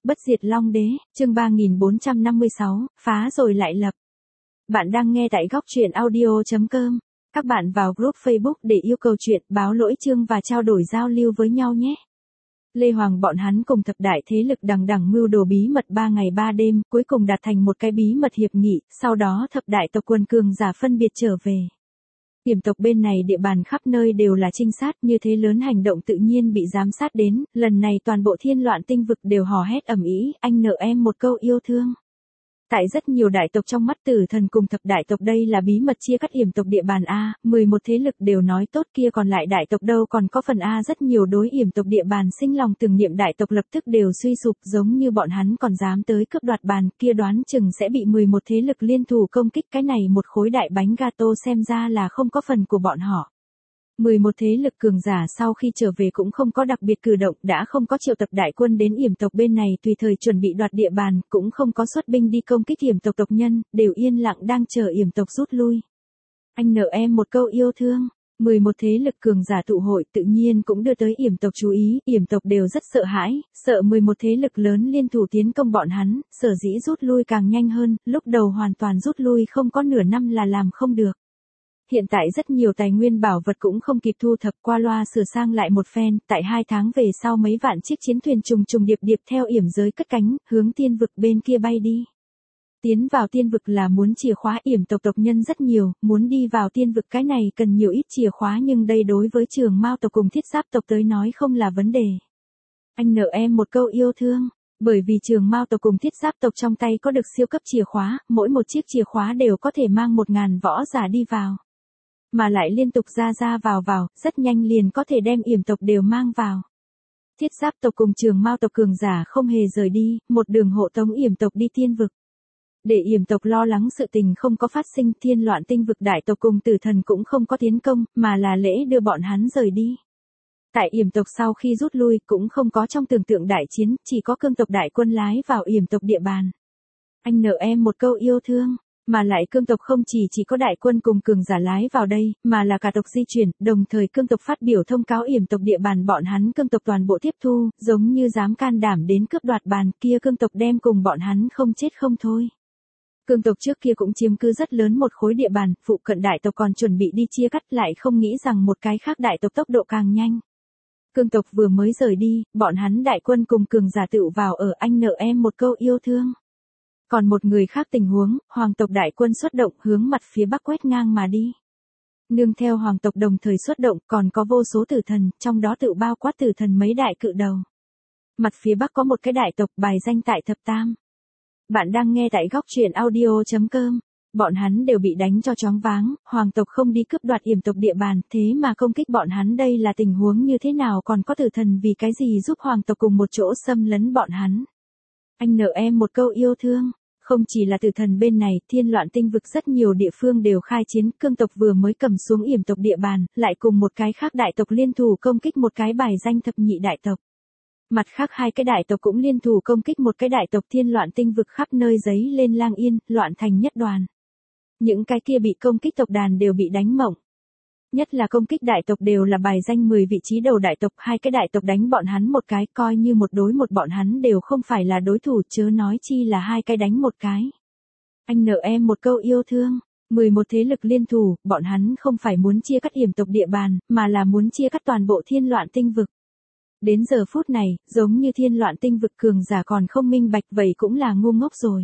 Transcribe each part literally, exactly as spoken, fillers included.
Bất diệt Long Đế, chương ba nghìn bốn trăm năm mươi sáu, phá rồi lại lập. Bạn đang nghe tại góc truyện audio chấm com. Các bạn vào group Facebook để yêu cầu chuyện, báo lỗi chương và trao đổi giao lưu với nhau nhé. Lê Hoàng bọn hắn cùng thập đại thế lực đằng đằng mưu đồ bí mật ba ngày ba đêm, cuối cùng đạt thành một cái bí mật hiệp nghị, sau đó thập đại tộc quần cường giả phân biệt trở về. Yểm tộc bên này địa bàn khắp nơi đều là trinh sát, như thế lớn hành động tự nhiên bị giám sát đến, lần này toàn bộ thiên loạn tinh vực đều hò hét ầm ĩ, anh nợ em một câu yêu thương. Tại rất nhiều đại tộc trong mắt Tử Thần cùng thập đại tộc đây là bí mật chia cắt yểm tộc địa bàn A, mười một thế lực đều nói tốt kia còn lại đại tộc đâu còn có phần A rất nhiều đối yểm tộc địa bàn sinh lòng tưởng niệm đại tộc lập tức đều suy sụp giống như bọn hắn còn dám tới cướp đoạt bàn kia đoán chừng sẽ bị mười một thế lực liên thủ công kích cái này một khối đại bánh gato xem ra là không có phần của bọn họ. mười một thế lực cường giả sau khi trở về cũng không có đặc biệt cử động, đã không có triệu tập đại quân đến yểm tộc bên này tùy thời chuẩn bị đoạt địa bàn, cũng không có xuất binh đi công kích yểm tộc tộc nhân, đều yên lặng đang chờ yểm tộc rút lui. Anh nợ em một câu yêu thương. mười một thế lực cường giả tụ hội tự nhiên cũng đưa tới yểm tộc chú ý, yểm tộc đều rất sợ hãi, sợ mười một thế lực lớn liên thủ tiến công bọn hắn, sở dĩ rút lui càng nhanh hơn, lúc đầu hoàn toàn rút lui không có nửa năm là làm không được. Hiện tại rất nhiều tài nguyên bảo vật cũng không kịp thu thập, qua loa sửa sang lại một phen, tại hai tháng về sau mấy vạn chiếc chiến thuyền trùng trùng điệp điệp theo yểm giới cất cánh, hướng tiên vực bên kia bay đi. Tiến vào tiên vực là muốn chìa khóa, yểm tộc tộc nhân rất nhiều, muốn đi vào tiên vực cái này cần nhiều ít chìa khóa nhưng đây đối với Trường Mao tộc cùng Thiết Giáp tộc tới nói không là vấn đề. Anh nợ em một câu yêu thương. Bởi vì Trường Mao tộc cùng Thiết Giáp tộc trong tay có được siêu cấp chìa khóa, mỗi một chiếc chìa khóa đều có thể mang một ngàn võ giả đi vào. Mà lại liên tục ra ra vào vào, rất nhanh liền có thể đem yểm tộc đều mang vào. Thiết Giáp tộc cùng Trường Mao tộc cường giả không hề rời đi, một đường hộ tống yểm tộc đi tiên vực. Để yểm tộc lo lắng sự tình không có phát sinh, thiên loạn tinh vực đại tộc cùng Tử Thần cũng không có tiến công, mà là lễ đưa bọn hắn rời đi. Tại yểm tộc sau khi rút lui cũng không có trong tưởng tượng đại chiến, chỉ có cương tộc đại quân lái vào yểm tộc địa bàn. Anh nợ em một câu yêu thương. Mà lại cương tộc không chỉ chỉ có đại quân cùng cường giả lái vào đây, mà là cả tộc di chuyển, đồng thời cương tộc phát biểu thông cáo yểm tộc địa bàn bọn hắn cương tộc toàn bộ tiếp thu, giống như dám can đảm đến cướp đoạt bàn kia cương tộc đem cùng bọn hắn không chết không thôi. Cương tộc trước kia cũng chiếm cứ rất lớn một khối địa bàn, phụ cận đại tộc còn chuẩn bị đi chia cắt lại không nghĩ rằng một cái khác đại tộc tốc độ càng nhanh. Cương tộc vừa mới rời đi, bọn hắn đại quân cùng cường giả tựu vào ở anh nợ em một câu yêu thương. Còn một người khác tình huống, hoàng tộc đại quân xuất động hướng mặt phía bắc quét ngang mà đi. Nương theo hoàng tộc đồng thời xuất động còn có vô số tử thần, trong đó tự bao quát tử thần mấy đại cự đầu. Mặt phía bắc có một cái đại tộc bài danh tại thập tam. Bạn đang nghe tại góc truyện audio chấm com. Bọn hắn đều bị đánh cho choáng váng, hoàng tộc không đi cướp đoạt yểm tộc địa bàn, thế mà công kích bọn hắn đây là tình huống như thế nào còn có tử thần vì cái gì giúp hoàng tộc cùng một chỗ xâm lấn bọn hắn. Anh nợ em một câu yêu thương. Không chỉ là tử thần bên này, thiên loạn tinh vực rất nhiều địa phương đều khai chiến, cương tộc vừa mới cầm xuống yểm tộc địa bàn, lại cùng một cái khác đại tộc liên thủ công kích một cái bài danh thập nhị đại tộc. Mặt khác hai cái đại tộc cũng liên thủ công kích một cái đại tộc, thiên loạn tinh vực khắp nơi giấy lên lang yên, loạn thành nhất đoàn. Những cái kia bị công kích tộc đàn đều bị đánh mộng. Nhất là công kích đại tộc đều là bài danh mười vị trí đầu đại tộc, hai cái đại tộc đánh bọn hắn một cái coi như một đối một bọn hắn đều không phải là đối thủ chớ nói chi là hai cái đánh một cái. Anh nợ em một câu yêu thương. mười một thế lực liên thủ, bọn hắn không phải muốn chia cắt yểm tộc địa bàn, mà là muốn chia cắt toàn bộ thiên loạn tinh vực. Đến giờ phút này, giống như thiên loạn tinh vực cường giả còn không minh bạch vậy cũng là ngu ngốc rồi.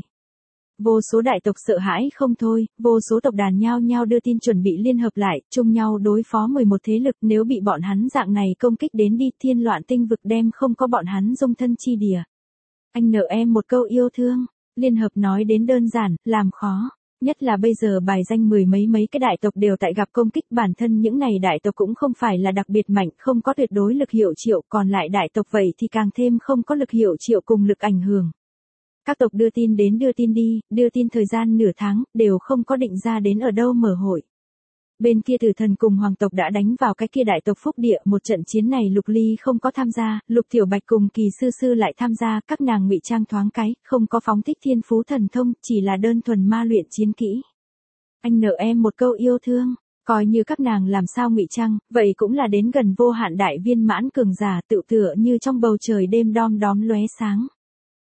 Vô số đại tộc sợ hãi không thôi, vô số tộc đàn nhao nhao đưa tin chuẩn bị liên hợp lại, chung nhau đối phó mười một thế lực nếu bị bọn hắn dạng này công kích đến đi thiên loạn tinh vực đem không có bọn hắn dung thân chi địa. Anh nợ em một câu yêu thương, liên hợp nói đến đơn giản, làm khó. Nhất là bây giờ bài danh mười mấy mấy cái đại tộc đều tại gặp công kích bản thân những này đại tộc cũng không phải là đặc biệt mạnh, không có tuyệt đối lực hiệu triệu, còn lại đại tộc vậy thì càng thêm không có lực hiệu triệu cùng lực ảnh hưởng. Các tộc đưa tin đến đưa tin đi, đưa tin thời gian nửa tháng, đều không có định ra đến ở đâu mở hội. Bên kia Tử Thần cùng hoàng tộc đã đánh vào cái kia đại tộc phúc địa, một trận chiến này Lục Ly không có tham gia, Lục Tiểu Bạch cùng Kỳ Sư Sư lại tham gia, các nàng ngụy trang thoáng cái, không có phóng thích thiên phú thần thông, chỉ là đơn thuần ma luyện chiến kỹ. Anh nợ em một câu yêu thương, coi như các nàng làm sao ngụy trang, vậy cũng là đến gần vô hạn đại viên mãn cường giả, tự tựa như trong bầu trời đêm đom đóm lóe sáng.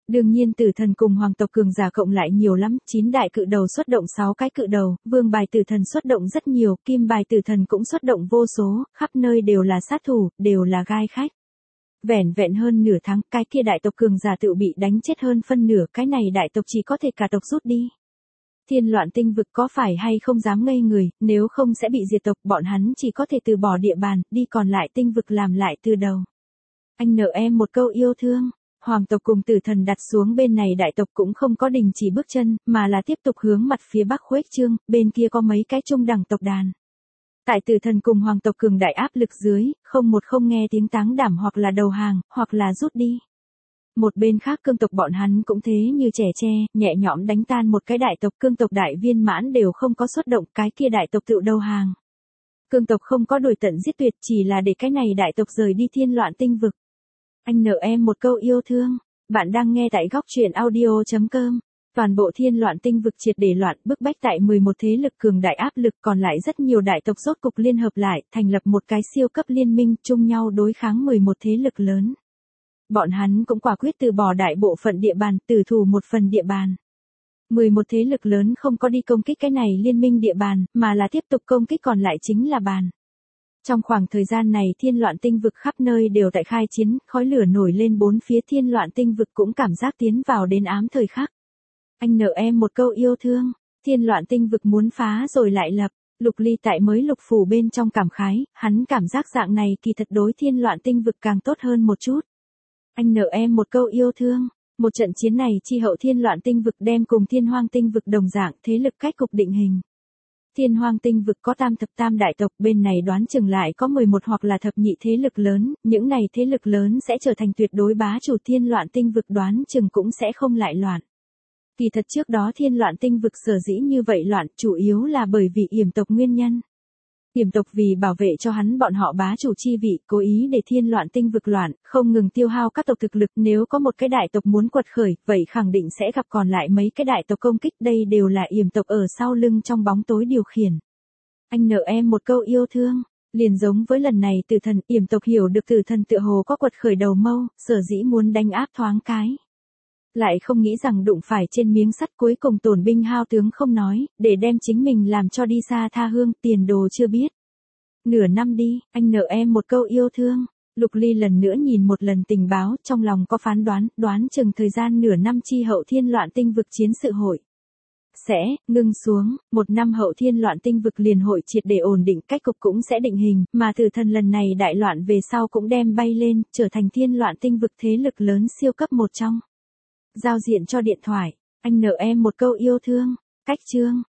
Đương nhiên tử thần cùng hoàng tộc cường giả cộng lại nhiều lắm, chín đại cự đầu xuất động sáu cái cự đầu, vương bài tử thần xuất động rất nhiều, kim bài tử thần cũng xuất động vô số, khắp nơi đều là sát thủ, đều là gai khách. Vẻn vẹn hơn nửa tháng, cái kia đại tộc cường giả tự bị đánh chết hơn phân nửa, cái này đại tộc chỉ có thể cả tộc rút đi. Thiên loạn tinh vực có phải hay không dám ngây người, nếu không sẽ bị diệt tộc, bọn hắn chỉ có thể từ bỏ địa bàn, đi còn lại tinh vực làm lại từ đầu. Anh nợ em một câu yêu thương. Hoàng tộc cùng tử thần đặt xuống bên này đại tộc cũng không có đình chỉ bước chân, mà là tiếp tục hướng mặt phía bắc khuếch trương, bên kia có mấy cái trung đẳng tộc đàn. Tại tử thần cùng hoàng tộc cường đại áp lực dưới, không một không nghe tiếng táng đảm hoặc là đầu hàng, hoặc là rút đi. Một bên khác cương tộc bọn hắn cũng thế như trẻ tre, nhẹ nhõm đánh tan một cái đại tộc, cương tộc đại viên mãn đều không có xuất động, cái kia đại tộc tự đầu hàng. Cương tộc không có đuổi tận giết tuyệt, chỉ là để cái này đại tộc rời đi thiên loạn tinh vực. Anh nợ em một câu yêu thương. Bạn đang nghe tại góc truyện audio chấm com. Toàn bộ thiên loạn tinh vực triệt để loạn, bức bách tại mười một thế lực cường đại áp lực, còn lại rất nhiều đại tộc rốt cục liên hợp lại, thành lập một cái siêu cấp liên minh, chung nhau đối kháng mười một thế lực lớn. Bọn hắn cũng quả quyết từ bỏ đại bộ phận địa bàn, tử thủ một phần địa bàn. mười một thế lực lớn không có đi công kích cái này liên minh địa bàn, mà là tiếp tục công kích còn lại chính là bàn. Trong khoảng thời gian này thiên loạn tinh vực khắp nơi đều tại khai chiến, khói lửa nổi lên bốn phía, thiên loạn tinh vực cũng cảm giác tiến vào đến ám thời khắc. Anh nợ em một câu yêu thương, thiên loạn tinh vực muốn phá rồi lại lập. Lục Ly tại mới lục phủ bên trong cảm khái, hắn cảm giác dạng này kỳ thật đối thiên loạn tinh vực càng tốt hơn một chút. Anh nợ em một câu yêu thương, một trận chiến này chi hậu thiên loạn tinh vực đem cùng thiên hoang tinh vực đồng dạng, thế lực cách cục định hình. Thiên hoang tinh vực có tam thập tam đại tộc, bên này đoán chừng lại có mười một hoặc là thập nhị thế lực lớn, những này thế lực lớn sẽ trở thành tuyệt đối bá chủ, thiên loạn tinh vực đoán chừng cũng sẽ không lại loạn. Kỳ thật trước đó thiên loạn tinh vực sở dĩ như vậy loạn, chủ yếu là bởi vì yểm tộc nguyên nhân. Yểm tộc vì bảo vệ cho hắn bọn họ bá chủ chi vị, cố ý để thiên loạn tinh vực loạn, không ngừng tiêu hao các tộc thực lực, nếu có một cái đại tộc muốn quật khởi, vậy khẳng định sẽ gặp còn lại mấy cái đại tộc công kích, đây đều là yểm tộc ở sau lưng trong bóng tối điều khiển. Anh nợ em một câu yêu thương, liền giống với lần này tử thần, yểm tộc hiểu được tử thần tựa hồ có quật khởi đầu mâu, sở dĩ muốn đánh áp thoáng cái. Lại không nghĩ rằng đụng phải trên miếng sắt, cuối cùng tổn binh hao tướng không nói, để đem chính mình làm cho đi xa tha hương, tiền đồ chưa biết. Nửa năm đi, anh nợ em một câu yêu thương. Lục Ly lần nữa nhìn một lần tình báo, trong lòng có phán đoán, đoán chừng thời gian nửa năm chi hậu thiên loạn tinh vực chiến sự hội sẽ ngưng xuống, một năm hậu thiên loạn tinh vực liền hội triệt để ổn định, cách cục cũng sẽ định hình, mà tử thần lần này đại loạn về sau cũng đem bay lên, trở thành thiên loạn tinh vực thế lực lớn siêu cấp một trong. Giao diện cho điện thoại, anh nợ em một câu yêu thương, cách chương.